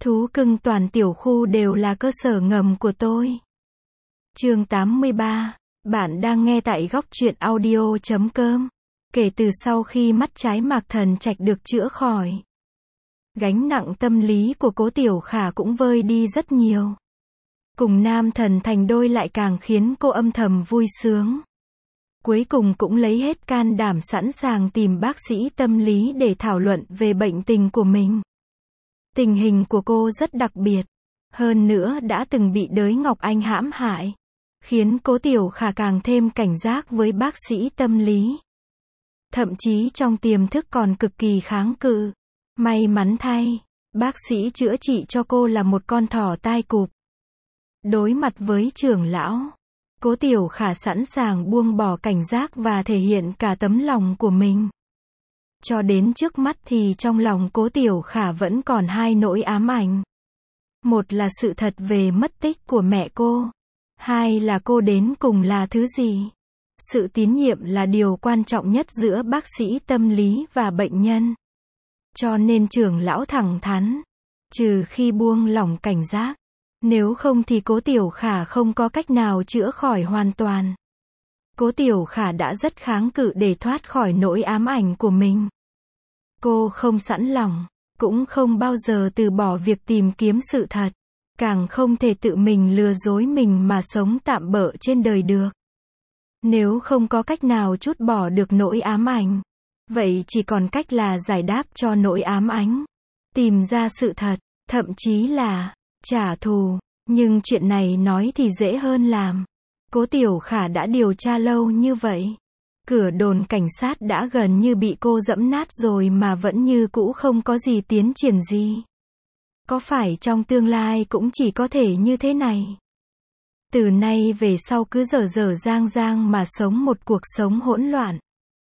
Thú cưng toàn tiểu khu đều là cơ sở ngầm của tôi. Chương 83. Bạn đang nghe tại góc truyện audio.com. Kể từ sau khi mắt trái Mạc Thần Trạch được chữa khỏi, gánh nặng tâm lý của Cố Tiểu Khả cũng vơi đi rất nhiều. Cùng nam thần thành đôi lại càng khiến cô âm thầm vui sướng. Cuối cùng cũng lấy hết can đảm sẵn sàng tìm bác sĩ tâm lý để thảo luận về bệnh tình của mình. Tình hình của cô rất đặc biệt, hơn nữa đã từng bị đới Ngọc Anh hãm hại, khiến Cố Tiểu Khả càng thêm cảnh giác với bác sĩ tâm lý. Thậm chí trong tiềm thức còn cực kỳ kháng cự. May mắn thay, bác sĩ chữa trị cho cô là một con thỏ tai cụp. Đối mặt với trưởng lão, Cố Tiểu Khả sẵn sàng buông bỏ cảnh giác và thể hiện cả tấm lòng của mình. Cho đến trước mắt thì trong lòng Cố Tiểu Khả vẫn còn hai nỗi ám ảnh. Một là sự thật về mất tích của mẹ cô. Hai là cô đến cùng là thứ gì. Sự tín nhiệm là điều quan trọng nhất giữa bác sĩ tâm lý và bệnh nhân. Cho nên trưởng lão thẳng thắn, trừ khi buông lỏng cảnh giác, nếu không thì Cố Tiểu Khả không có cách nào chữa khỏi hoàn toàn. Cố Tiểu Khả đã rất kháng cự để thoát khỏi nỗi ám ảnh của mình. Cô không sẵn lòng, cũng không bao giờ từ bỏ việc tìm kiếm sự thật, càng không thể tự mình lừa dối mình mà sống tạm bợ trên đời được. Nếu không có cách nào trút bỏ được nỗi ám ảnh, vậy chỉ còn cách là giải đáp cho nỗi ám ảnh, tìm ra sự thật, thậm chí là trả thù. Nhưng chuyện này nói thì dễ hơn làm. Cố Tiểu Khả đã điều tra lâu như vậy, cửa đồn cảnh sát đã gần như bị cô giẫm nát rồi mà vẫn như cũ không có gì tiến triển gì. Có phải trong tương lai cũng chỉ có thể như thế này? Từ nay về sau cứ dở dở dang dang mà sống một cuộc sống hỗn loạn.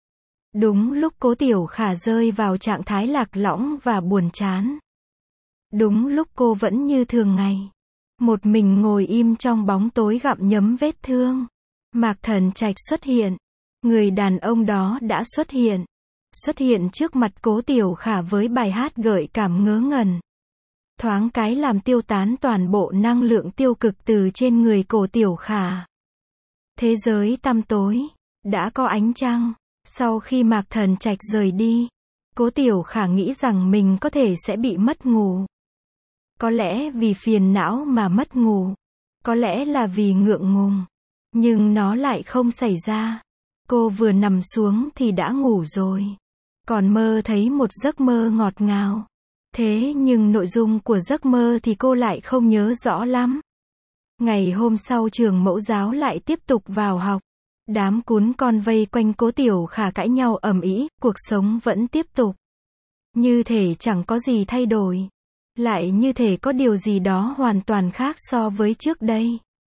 Đúng lúc Cố Tiểu Khả rơi vào trạng thái lạc lõng và buồn chán. Đúng lúc cô vẫn như thường ngày, một mình ngồi im trong bóng tối gặm nhấm vết thương, Mạc Thần Trạch xuất hiện. Người đàn ông đó đã xuất hiện trước mặt Cố Tiểu Khả với bài hát gợi cảm ngớ ngẩn. Thoáng cái làm tiêu tán toàn bộ năng lượng tiêu cực từ trên người Cố Tiểu Khả. Thế giới tăm tối, đã có ánh trăng. Sau khi Mạc Thần Trạch rời đi, Cố Tiểu Khả nghĩ rằng mình có thể sẽ bị mất ngủ. Có lẽ vì phiền não mà mất ngủ, có lẽ là vì ngượng ngùng, nhưng nó lại không xảy ra. Cô vừa nằm xuống thì đã ngủ rồi, còn mơ thấy một giấc mơ ngọt ngào. Thế nhưng nội dung của giấc mơ thì cô lại không nhớ rõ lắm. Ngày hôm sau trường mẫu giáo lại tiếp tục vào học. Đám cún con vây quanh Cố Tiểu Khả cãi nhau ầm ĩ, cuộc sống vẫn tiếp tục. Như thể chẳng có gì thay đổi. Lại như thể có điều gì đó hoàn toàn khác so với trước đây.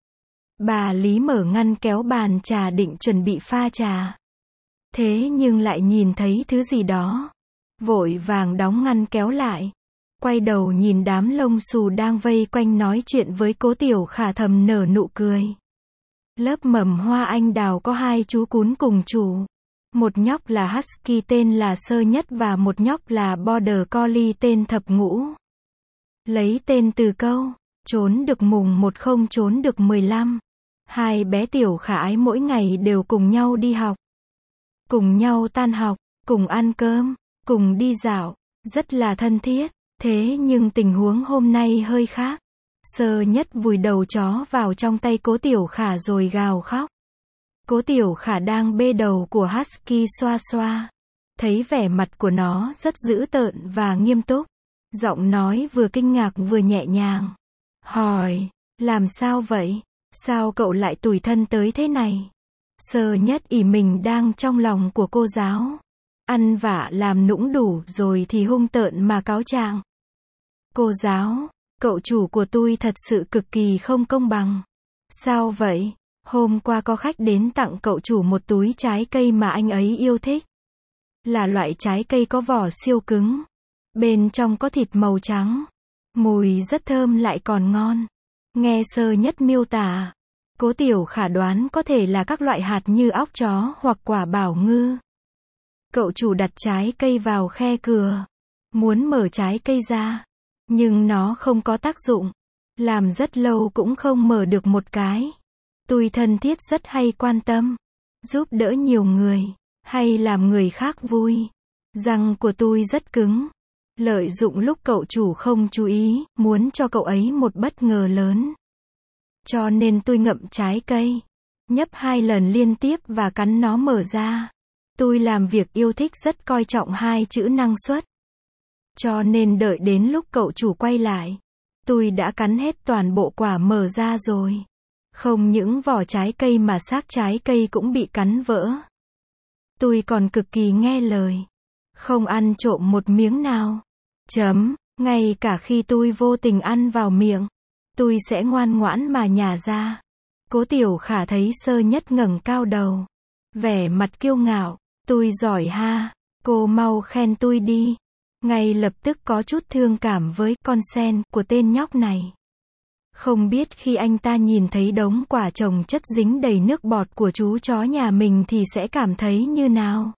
Bà Lý mở ngăn kéo bàn trà định chuẩn bị pha trà. Thế nhưng lại nhìn thấy thứ gì đó. Vội vàng đóng ngăn kéo lại. Quay đầu nhìn đám lông xù đang vây quanh nói chuyện với Cố Tiểu Khả thầm nở nụ cười. Lớp mầm hoa anh đào có hai chú cún cùng chủ. Một nhóc là Husky tên là Sơ Nhất và một nhóc là Border Collie tên Thập Ngũ. Lấy tên từ câu, trốn được mùng 1 không trốn được 15. Hai bé Tiểu Khả ái mỗi ngày đều cùng nhau đi học. Cùng nhau tan học, cùng ăn cơm, cùng đi dạo, rất là thân thiết. Thế nhưng tình huống hôm nay hơi khác. Sơ Nhất vùi đầu chó vào trong tay Cố Tiểu Khả rồi gào khóc. Cố Tiểu Khả đang bê đầu của Husky xoa xoa. Thấy vẻ mặt của nó rất dữ tợn và nghiêm túc. Giọng nói vừa kinh ngạc vừa nhẹ nhàng. Hỏi, làm sao vậy? Sao cậu lại tủi thân tới thế này? Sơ Nhất ỷ mình đang trong lòng của cô giáo. Ăn vạ làm nũng đủ rồi thì hung tợn mà cáo trạng. Cô giáo, cậu chủ của tôi thật sự cực kỳ không công bằng. Sao vậy? Hôm qua có khách đến tặng cậu chủ một túi trái cây mà anh ấy yêu thích. Là loại trái cây có vỏ siêu cứng. Bên trong có thịt màu trắng. Mùi rất thơm lại còn ngon. Nghe Sơ Nhất miêu tả, Cố Tiểu Khả đoán có thể là các loại hạt như óc chó hoặc quả bảo ngư. Cậu chủ đặt trái cây vào khe cửa. Muốn mở trái cây ra. Nhưng nó không có tác dụng. Làm rất lâu cũng không mở được một cái. Tôi thân thiết rất hay quan tâm, giúp đỡ nhiều người, hay làm người khác vui. Răng của tôi rất cứng. Lợi dụng lúc cậu chủ không chú ý, muốn cho cậu ấy một bất ngờ lớn. Cho nên tôi ngậm trái cây, nhấp 2 lần liên tiếp và cắn nó mở ra. Tôi làm việc yêu thích rất coi trọng 2 chữ năng suất. Cho nên đợi đến lúc cậu chủ quay lại, tôi đã cắn hết toàn bộ quả mở ra rồi. Không những vỏ trái cây mà xác trái cây cũng bị cắn vỡ. Tôi còn cực kỳ nghe lời. Không ăn trộm một miếng nào. Ngay cả khi tôi vô tình ăn vào miệng, tôi sẽ ngoan ngoãn mà nhả ra. Cố Tiểu Khả thấy Sơ Nhất ngẩng cao đầu, vẻ mặt kiêu ngạo. Tôi giỏi ha, cô mau khen tôi đi. Ngay lập tức có chút thương cảm với con sen của tên nhóc này. Không biết khi anh ta nhìn thấy đống quả chồng chất dính đầy nước bọt của chú chó nhà mình thì sẽ cảm thấy như nào.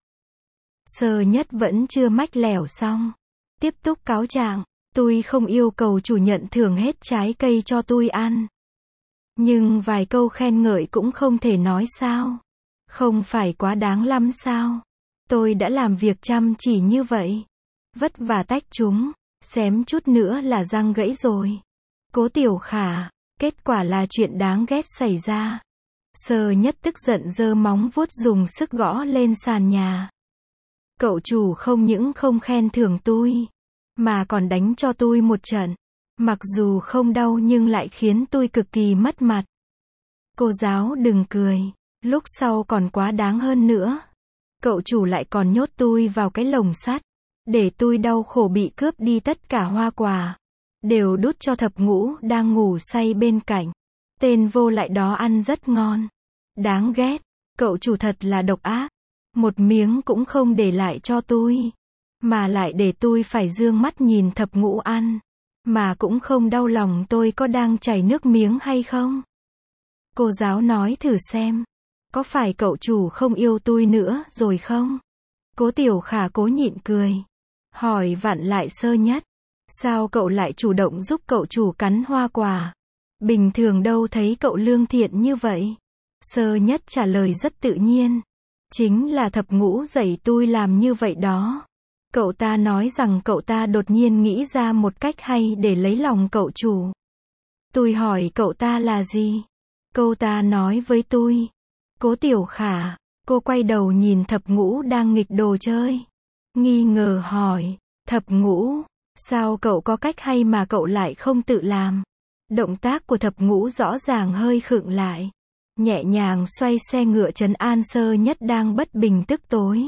Sơ Nhất vẫn chưa mách lẻo xong. Tiếp tục cáo trạng, tôi không yêu cầu chủ nhận thưởng hết trái cây cho tôi ăn. Nhưng vài câu khen ngợi cũng không thể nói sao. Không phải quá đáng lắm sao? Tôi đã làm việc chăm chỉ như vậy. Vất vả tách chúng, xém chút nữa là răng gãy rồi. Cố Tiểu Khả, kết quả là chuyện đáng ghét xảy ra. Sơ Nhất tức giận giơ móng vuốt dùng sức gõ lên sàn nhà. Cậu chủ không những không khen thưởng tôi, mà còn đánh cho tôi một trận. Mặc dù không đau nhưng lại khiến tôi cực kỳ mất mặt. Cô giáo đừng cười, lúc sau còn quá đáng hơn nữa. Cậu chủ lại còn nhốt tôi vào cái lồng sắt, để tôi đau khổ bị cướp đi tất cả hoa quả. Đều đút cho Thập Ngũ đang ngủ say bên cạnh. Tên vô lại đó ăn rất ngon. Đáng ghét, cậu chủ thật là độc ác. Một miếng cũng không để lại cho tôi. Mà lại để tôi phải dương mắt nhìn Thập Ngũ ăn. Mà cũng không đau lòng tôi có đang chảy nước miếng hay không. Cô giáo nói thử xem. Có phải cậu chủ không yêu tôi nữa rồi không? Cố Tiểu Khả cố nhịn cười. Hỏi vặn lại Sơ Nhất. Sao cậu lại chủ động giúp cậu chủ cắn hoa quả? Bình thường đâu thấy cậu lương thiện như vậy. Sơ Nhất trả lời rất tự nhiên. Chính là Thập Ngũ dạy tôi làm như vậy đó. Cậu ta nói rằng cậu ta đột nhiên nghĩ ra một cách hay để lấy lòng cậu chủ. Tôi hỏi cậu ta là gì? Cậu ta nói với tôi. Cố Tiểu Khả, cô quay đầu nhìn Thập Ngũ đang nghịch đồ chơi. Nghi ngờ hỏi, Thập Ngũ, sao cậu có cách hay mà cậu lại không tự làm? Động tác của Thập Ngũ rõ ràng hơi khựng lại. Nhẹ nhàng xoay xe ngựa trấn an Sơ Nhất đang bất bình tức tối.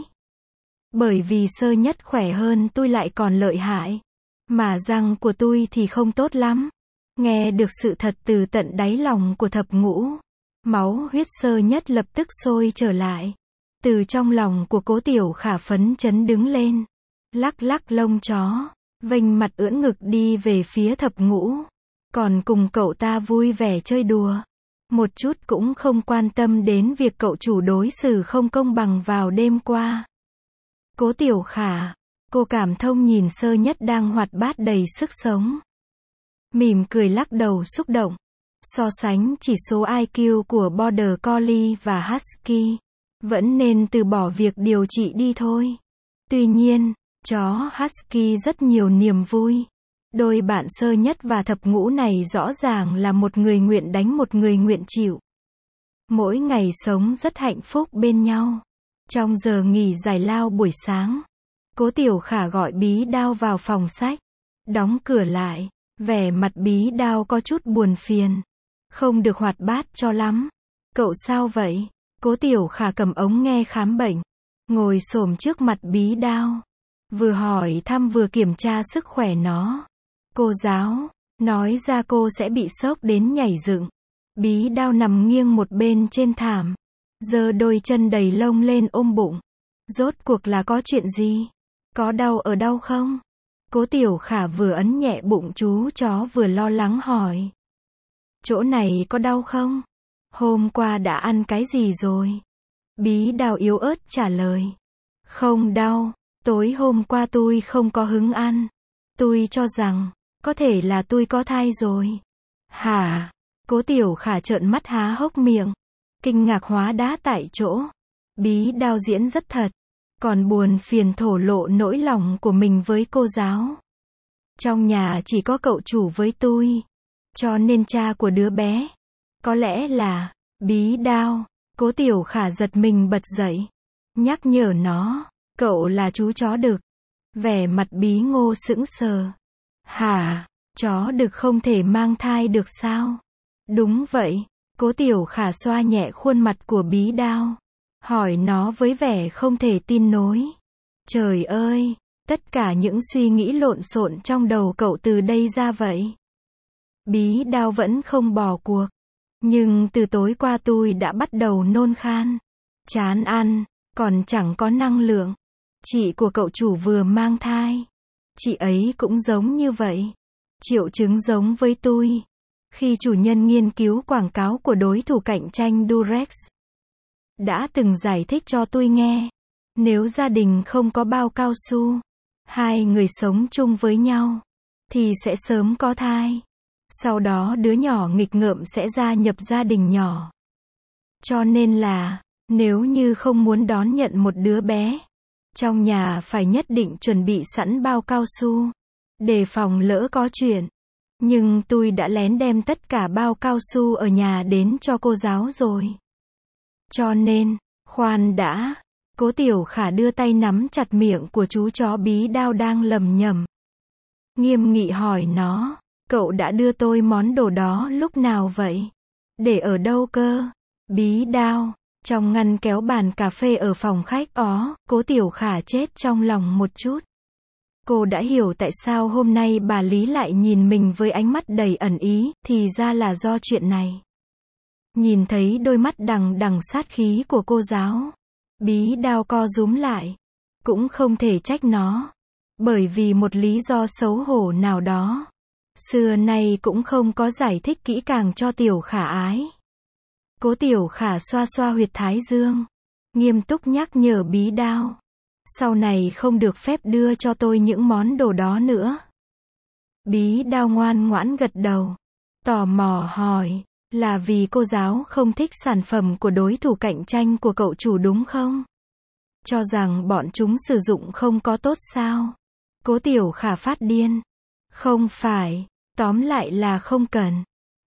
Bởi vì Sơ Nhất khỏe hơn tôi lại còn lợi hại. Mà răng của tôi thì không tốt lắm. Nghe được sự thật từ tận đáy lòng của Thập Ngũ. Máu huyết Sơ Nhất lập tức sôi trở lại. Từ trong lòng của Cố Tiểu Khả phấn chấn đứng lên. Lắc lắc lông chó. Vênh mặt ưỡn ngực đi về phía Thập Ngũ. Còn cùng cậu ta vui vẻ chơi đùa. Một chút cũng không quan tâm đến việc cậu chủ đối xử không công bằng vào đêm qua. Cố Tiểu Khả, cô cảm thông nhìn Sơ Nhất đang hoạt bát đầy sức sống. Mỉm cười lắc đầu xúc động. So sánh chỉ số IQ của Border Collie và Husky, vẫn nên từ bỏ việc điều trị đi thôi. Tuy nhiên, chó Husky rất nhiều niềm vui. Đôi bạn Sơ Nhất và Thập Ngũ này rõ ràng là một người nguyện đánh một người nguyện chịu. Mỗi ngày sống rất hạnh phúc bên nhau. Trong giờ nghỉ giải lao buổi sáng, Cố Tiểu Khả gọi Bí Đao vào phòng sách. Đóng cửa lại, vẻ mặt Bí Đao có chút buồn phiền. Không được hoạt bát cho lắm. Cậu sao vậy? Cố Tiểu Khả cầm ống nghe khám bệnh. Ngồi xổm trước mặt Bí Đao. Vừa hỏi thăm vừa kiểm tra sức khỏe nó. Cô giáo, nói ra cô sẽ bị sốc đến nhảy dựng. Bí Đao nằm nghiêng một bên trên thảm. Giơ đôi chân đầy lông lên ôm bụng. Rốt cuộc là có chuyện gì? Có đau ở đâu không? Cố Tiểu Khả vừa ấn nhẹ bụng chú chó vừa lo lắng hỏi. Chỗ này có đau không? Hôm qua đã ăn cái gì rồi? Bí Đao yếu ớt trả lời. Không đau, tối hôm qua tôi không có hứng ăn. Tôi cho rằng, Có thể là tôi có thai rồi. Hả? Cố Tiểu Khả trợn mắt há hốc miệng. Kinh ngạc hóa đá tại chỗ. Bí Đao diễn rất thật. Còn buồn phiền thổ lộ nỗi lòng của mình với cô giáo. Trong nhà chỉ có cậu chủ với tôi. Cho nên cha của đứa bé. Có lẽ là Bí Đao. Cố Tiểu Khả giật mình bật dậy. Nhắc nhở nó. Cậu là chú chó đực. Vẻ mặt Bí Ngô sững sờ. Hả? Chó đực không thể mang thai được sao? Đúng vậy. Cố Tiểu Khả xoa nhẹ khuôn mặt của Bí Đao. Hỏi nó với vẻ không thể tin nối. Trời ơi! Tất cả những suy nghĩ lộn xộn trong đầu cậu từ đây ra vậy. Bí Đao vẫn không bỏ cuộc. Nhưng từ tối qua tôi đã bắt đầu nôn khan. Chán ăn. Còn chẳng có năng lượng. Chị của cậu chủ vừa mang thai. Chị ấy cũng giống như vậy. Triệu chứng giống với tôi. Khi chủ nhân nghiên cứu quảng cáo của đối thủ cạnh tranh Durex đã từng giải thích cho tôi nghe. Nếu gia đình không có bao cao su, hai người sống chung với nhau, thì sẽ sớm có thai. Sau đó đứa nhỏ nghịch ngợm sẽ gia nhập gia đình nhỏ. Cho nên là, nếu như không muốn đón nhận một đứa bé, trong nhà phải nhất định chuẩn bị sẵn bao cao su, đề phòng lỡ có chuyện. Nhưng tôi đã lén đem tất cả bao cao su ở nhà đến cho cô giáo rồi. Cho nên, khoan đã. Cố Tiểu Khả đưa tay nắm chặt miệng của chú chó Bí Đao đang lầm nhầm. Nghiêm nghị hỏi nó, cậu đã đưa tôi món đồ đó lúc nào vậy? Để ở đâu cơ? Bí Đao, trong ngăn kéo bàn cà phê ở phòng khách. Cố Tiểu Khả chết trong lòng một chút. Cô đã hiểu tại sao hôm nay bà Lý lại nhìn mình với ánh mắt đầy ẩn ý, thì ra là do chuyện này. Nhìn thấy đôi mắt đằng đằng sát khí của cô giáo, Bí Đao co rúm lại. Cũng không thể trách nó. Bởi vì một lý do xấu hổ nào đó. Xưa nay cũng không có giải thích kỹ càng cho Tiểu Khả ái. Cố Tiểu Khả xoa xoa huyệt thái dương. Nghiêm túc nhắc nhở Bí Đao. Sau này không được phép đưa cho tôi những món đồ đó nữa. Bí Đao ngoan ngoãn gật đầu. Tò mò hỏi, là vì cô giáo không thích sản phẩm của đối thủ cạnh tranh của cậu chủ đúng không? Cho rằng bọn chúng sử dụng không có tốt sao? Cố Tiểu Khả phát điên. Không phải, tóm lại là không cần.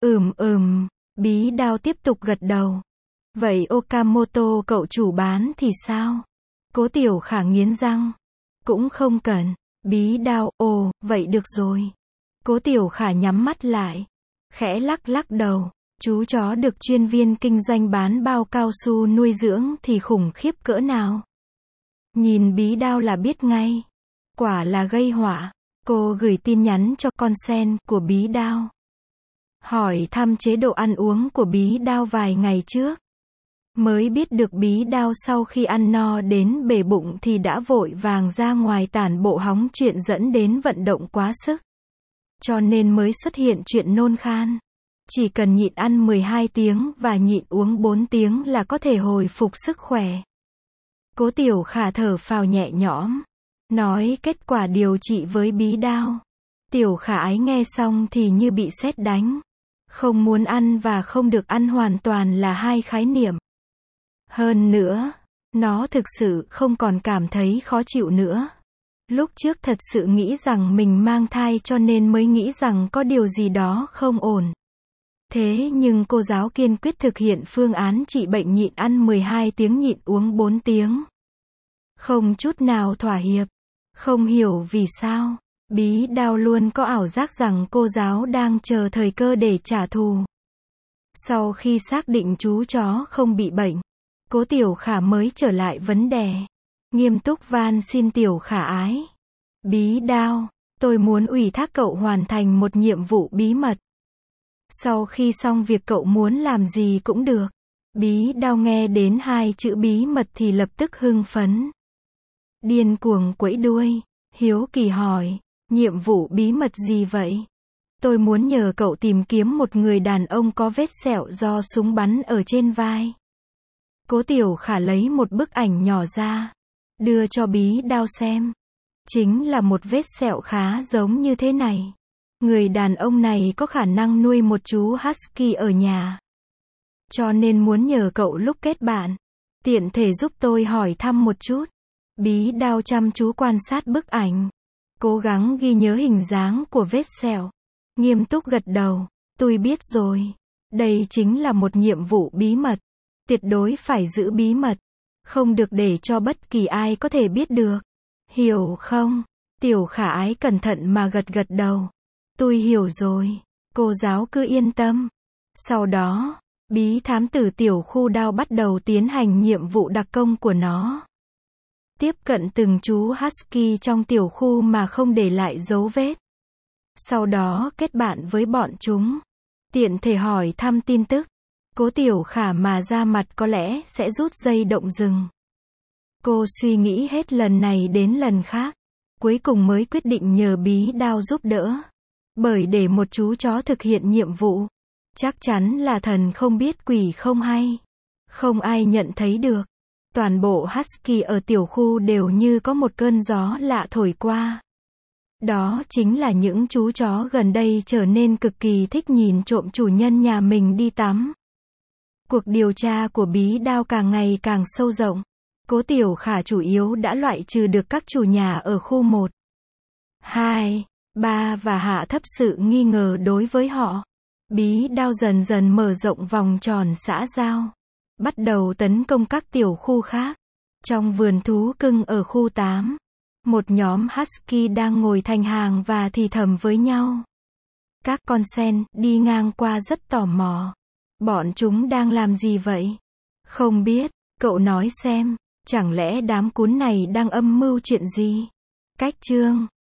Bí Đao tiếp tục gật đầu. Vậy Okamoto cậu chủ bán thì sao? Cố Tiểu Khả nghiến răng. Cũng không cần. Bí Đao, vậy được rồi. Cố Tiểu Khả nhắm mắt lại. Khẽ lắc lắc đầu. Chú chó được chuyên viên kinh doanh bán bao cao su nuôi dưỡng thì khủng khiếp cỡ nào. Nhìn Bí Đao là biết ngay. Quả là gây họa. Cô gửi tin nhắn cho con sen của Bí Đao. Hỏi thăm chế độ ăn uống của Bí Đao vài ngày trước. Mới biết được Bí Đao sau khi ăn no đến bể bụng thì đã vội vàng ra ngoài tản bộ hóng chuyện dẫn đến vận động quá sức. Cho nên mới xuất hiện chuyện nôn khan. Chỉ cần nhịn ăn 12 tiếng và nhịn uống 4 tiếng là có thể hồi phục sức khỏe. Cố Tiểu Khả thở phào nhẹ nhõm. Nói kết quả điều trị với Bí Đao. Tiểu Khả ái nghe xong thì như bị sét đánh. Không muốn ăn và không được ăn hoàn toàn là hai khái niệm. Hơn nữa, nó thực sự không còn cảm thấy khó chịu nữa. Lúc trước thật sự nghĩ rằng mình mang thai cho nên mới nghĩ rằng có điều gì đó không ổn. Thế nhưng cô giáo kiên quyết thực hiện phương án trị bệnh nhịn ăn 12 tiếng nhịn uống 4 tiếng. Không chút nào thỏa hiệp. Không hiểu vì sao, Bí Đao luôn có ảo giác rằng cô giáo đang chờ thời cơ để trả thù. Sau khi xác định chú chó không bị bệnh, Cố Tiểu Khả mới trở lại vấn đề. Nghiêm túc van xin Tiểu Khả ái. Bí Đao, tôi muốn ủy thác cậu hoàn thành một nhiệm vụ bí mật. Sau khi xong việc cậu muốn làm gì cũng được. Bí Đao nghe đến hai chữ bí mật thì lập tức hưng phấn. Điên cuồng quẫy đuôi, hiếu kỳ hỏi, nhiệm vụ bí mật gì vậy? Tôi muốn nhờ cậu tìm kiếm một người đàn ông có vết sẹo do súng bắn ở trên vai. Cố Tiểu Khả lấy một bức ảnh nhỏ ra, đưa cho Bí Đao xem. Chính là một vết sẹo khá giống như thế này. Người đàn ông này có khả năng nuôi một chú Husky ở nhà. Cho nên muốn nhờ cậu lúc kết bạn, tiện thể giúp tôi hỏi thăm một chút. Bí đao chăm chú quan sát bức ảnh, cố gắng ghi nhớ hình dáng của vết sẹo. Nghiêm túc gật đầu. Tôi biết rồi. Đây chính là một nhiệm vụ bí mật. Tuyệt đối phải giữ bí mật. Không được để cho bất kỳ ai có thể biết được. Hiểu không? Tiểu Khả Ái cẩn thận mà gật gật đầu. Tôi hiểu rồi. Cô giáo cứ yên tâm. Sau đó, bí thám tử tiểu khu đao bắt đầu tiến hành nhiệm vụ đặc công của nó. Tiếp cận từng chú Husky trong tiểu khu mà không để lại dấu vết. Sau đó kết bạn với bọn chúng. Tiện thể hỏi thăm tin tức. Cố Tiểu Khả mà ra mặt có lẽ sẽ rút dây động rừng. Cô suy nghĩ hết lần này đến lần khác. Cuối cùng mới quyết định nhờ bí đao giúp đỡ. Bởi để một chú chó thực hiện nhiệm vụ, chắc chắn là thần không biết quỷ không hay. Không ai nhận thấy được. Toàn bộ Husky ở tiểu khu đều như có một cơn gió lạ thổi qua. Đó chính là những chú chó gần đây trở nên cực kỳ thích nhìn trộm chủ nhân nhà mình đi tắm. Cuộc điều tra của bí đao càng ngày càng sâu rộng. Cố Tiểu Khả chủ yếu đã loại trừ được các chủ nhà ở khu 1, 2, 3 và hạ thấp sự nghi ngờ đối với họ. Bí đao dần dần mở rộng vòng tròn xã giao. Bắt đầu tấn công các tiểu khu khác. Trong vườn thú cưng ở khu 8, một nhóm Husky đang ngồi thành hàng và thì thầm với nhau. Các con sen đi ngang qua rất tò mò. Bọn chúng đang làm gì vậy? Không biết, cậu nói xem, chẳng lẽ đám cún này đang âm mưu chuyện gì? Cách chương